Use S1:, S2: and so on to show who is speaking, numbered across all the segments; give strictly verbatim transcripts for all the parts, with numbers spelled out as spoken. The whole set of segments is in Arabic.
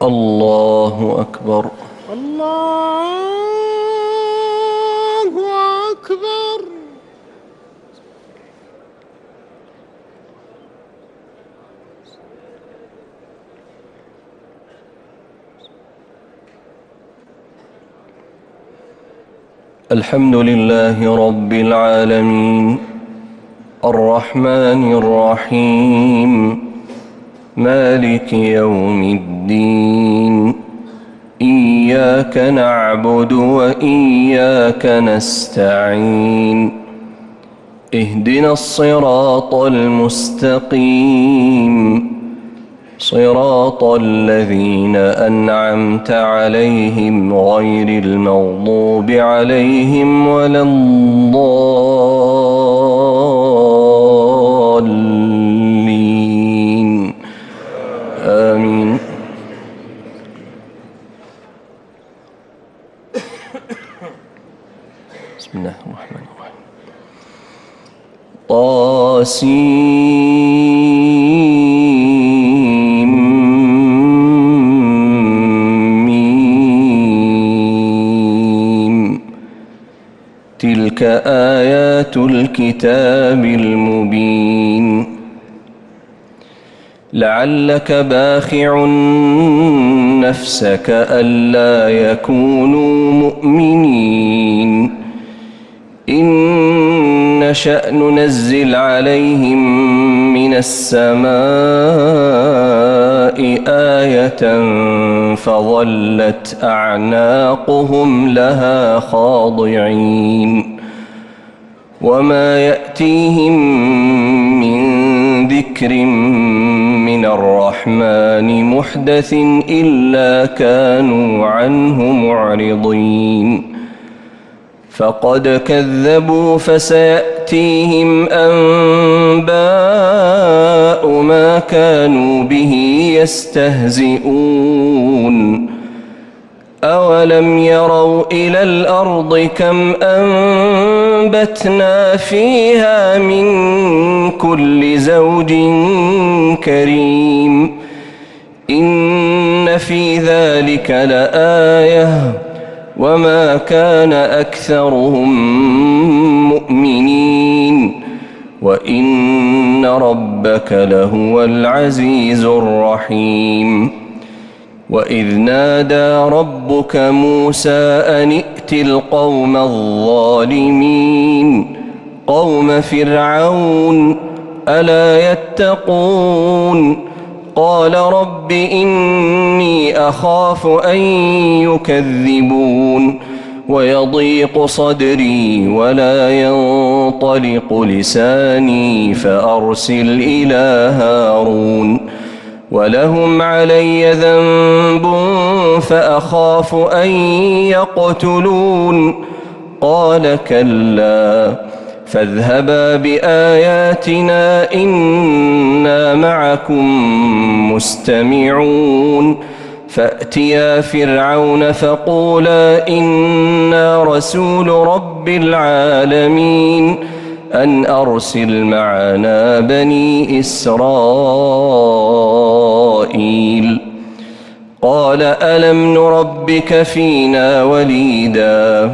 S1: الله أكبر.
S2: الله أكبر.
S1: الحمد لله رب العالمين الرحمن الرحيم مالك يوم الدين إياك نعبد وإياك نستعين اهدنا الصراط المستقيم صراط الذين أنعمت عليهم غير المغضوب عليهم ولا الضالين آمين. بسم الله الرحمن الرحيم. طاسين تلك آيات الكتاب المبين لعلك باخع نفسك ألا يكونوا مؤمنين إن نشأ ننزل عليهم من السماء آية فظلت أعناقهم لها خاضعين وما يأتيهم من ذكر من الرحمن محدث إلا كانوا عنه معرضين فقد كذبوا فسيأتيهم أنباء ما كانوا به يستهزئون أولم يروا إلى الأرض كم أنبتنا فيها من كل زوج كريم إن في ذلك لآية وما كان أكثرهم مؤمنين وإن ربك لهو العزيز الرحيم وإذ نادى ربك موسى أن ائت القوم الظالمين قوم فرعون ألا يتقون قال رب إني أخاف أن يكذبون ويضيق صدري ولا ينطلق لساني فأرسل إلى هارون ولهم علي ذنب فأخاف أن يقتلون قال كلا فاذهبا بآياتنا إنا معكم مستمعون فأتيا فرعون فقولا إنا رسول رب العالمين أن أرسل معنا بني إسرائيل قال ألم نربك فينا وليدا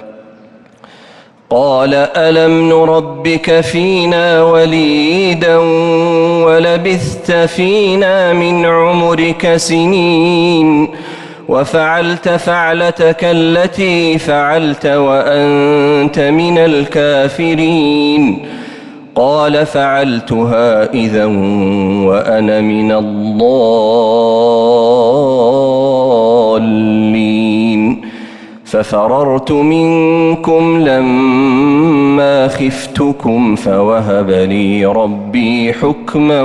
S1: قال ألم نربك فينا وليدا ولبثت فينا من عمرك سنين وفعلت فعلتك التي فعلت وأنت من الكافرين قال فعلتها إذا وأنا من الضالين ففررت منكم لما خفتكم فوهب لي ربي حكما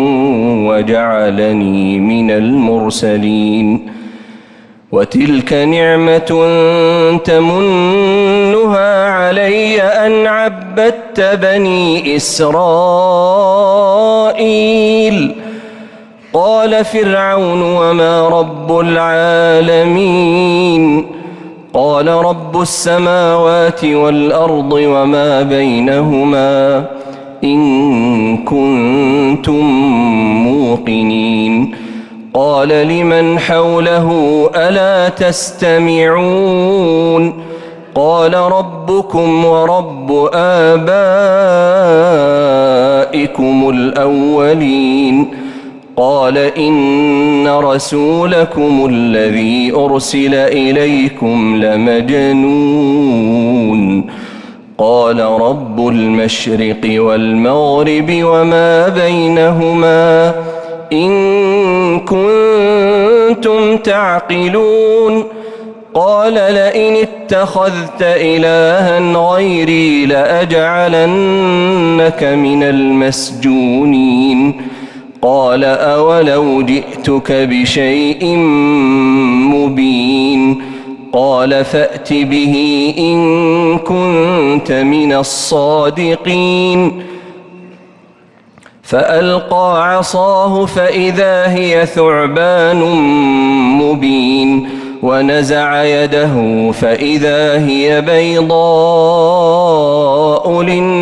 S1: وجعلني من المرسلين وتلك نعمة تمنها علي أن عبدت بني إسرائيل قال فرعون وما رب العالمين قال رب السماوات والأرض وما بينهما إن كنتم موقنين قال لمن حوله ألا تستمعون قال ربكم ورب آبائكم الأولين قال إن رسولكم الذي أرسل إليكم لمجنون قال رب المشرق والمغرب وما بينهما إن كنتم تعقلون قال لئن اتخذت إلها غيري لأجعلنك من المسجونين قال أولو جئتك بشيء مبين قال فأت به إن كنت من الصادقين فألقى عصاه فإذا هي ثعبان مبين ونزع يده فإذا هي بيضاء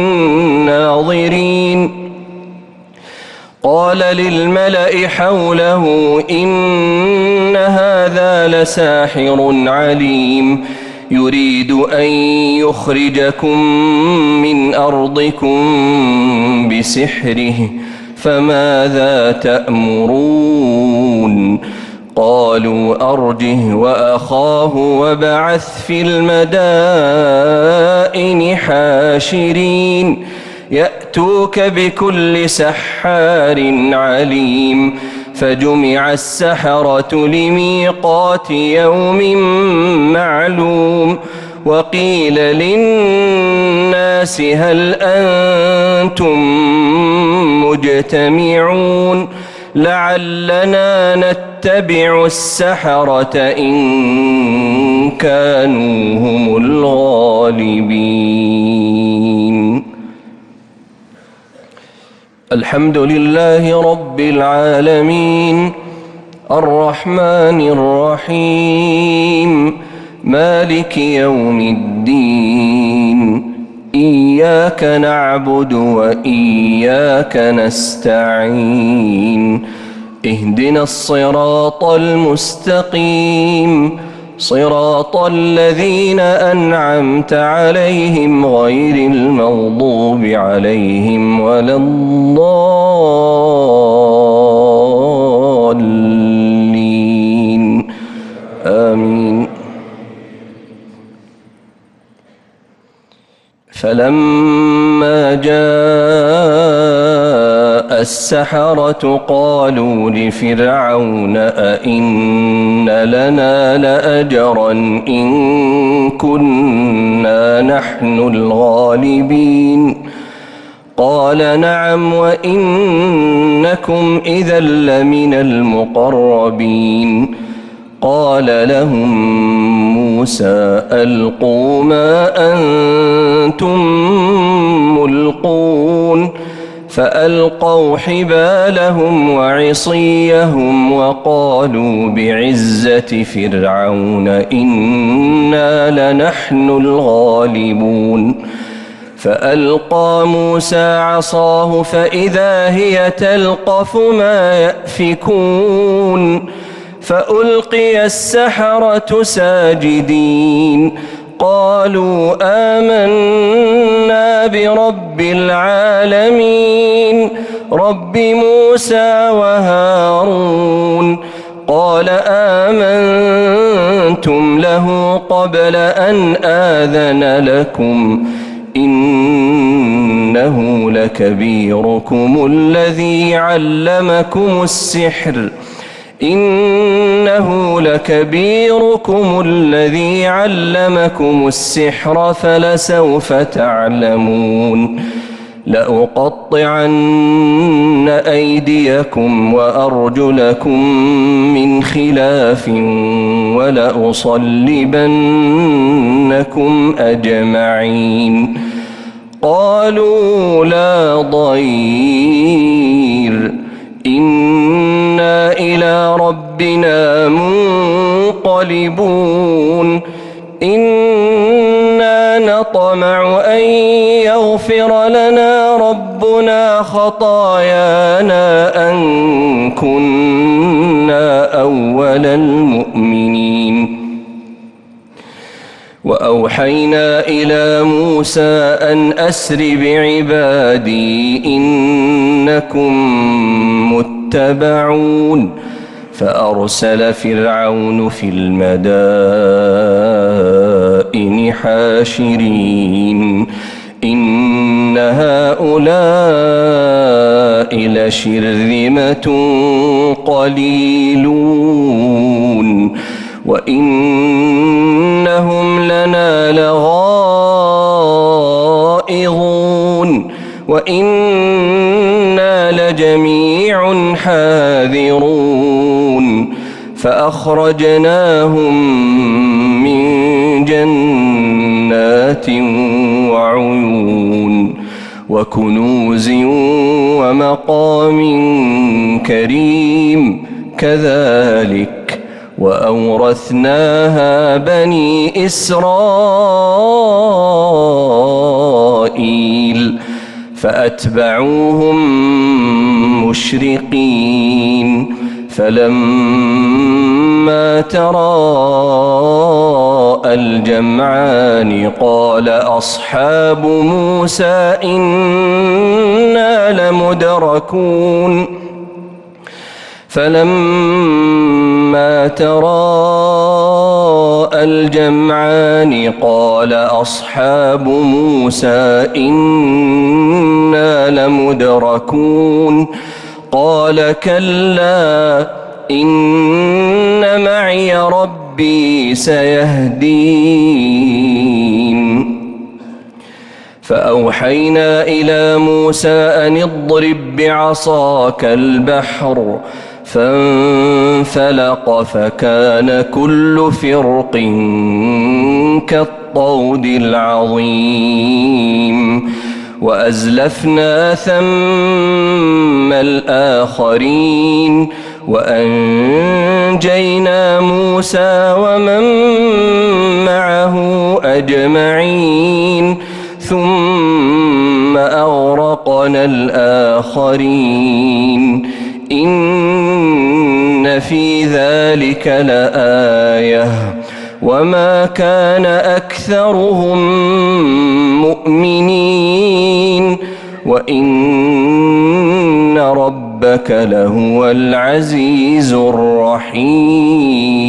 S1: للناظرين قال للملأ حوله إن هذا لساحر عليم يريد أن يخرجكم من أرضكم بسحره فماذا تأمرون قالوا أرجه وأخاه وابعث في المدائن حاشرين يأتوك بكل سحار عليم فجمع السحرة لميقات يوم معلوم وقيل للناس هل أنتم مجتمعون لعلنا نتبع السحرة إن كانوا هم الغالبين. الحمد لله رب العالمين الرحمن الرحيم مالك يوم الدين إياك نعبد وإياك نستعين اهدنا الصراط المستقيم صراط الذين أنعمت عليهم غير المغضوب عليهم ولا الضالين آمين. فلما جاء السحرة قالوا لفرعون أئن لنا لأجرا إن كنا نحن الغالبين قال نعم وإنكم إذا لمن المقربين قال لهم موسى ألقوا ما أنتم ملقون فألقوا حبالهم وعصيهم وقالوا بعزة فرعون إنا لنحن الغالبون فألقى موسى عصاه فإذا هي تلقف ما يأفكون فألقي السحرة ساجدين قالوا آمنا برب العالمين رب موسى وهارون قال آمنتم له قبل أن آذن لكم إنه لكبيركم الذي علمكم السحر إنه لكبيركم الذي علمكم السحر فلسوف تعلمون لأقطعن أيديكم وأرجلكم من خلاف ولأصلبنكم أجمعين قالوا لا ضير إنا إلى ربنا منقلبون إنا نطمع أن يغفر لنا ربنا خطايانا أن كنا فأوحينا إلى موسى أن أسر بعبادي إنكم متبعون فأرسل فرعون في المدائن حاشرين إن هؤلاء لشرذمة قليلون وإنهم لنا لغائظون وإنا لجميع حاذرون فأخرجناهم من جنات وعيون وكنوز ومقام كريم كذلك وأورثناها بني إسرائيل فأتبعوهم مشرقين فلما تراءى الجمعان قال أصحاب موسى إنا لمدركون فلما تراءى الجمعان قال أصحاب موسى إنا لمدركون قال كلا إن معي ربي سيهدين فأوحينا إلى موسى أن اضرب بعصاك البحر فانفلق فكان كل فرق كالطود العظيم وأزلفنا ثم الآخرين وأنجينا موسى ومن معه أجمعين ثم أغرقنا الآخرين إن في ذلك لآية وما كان أكثرهم مؤمنين وإن ربك لهو العزيز الرحيم.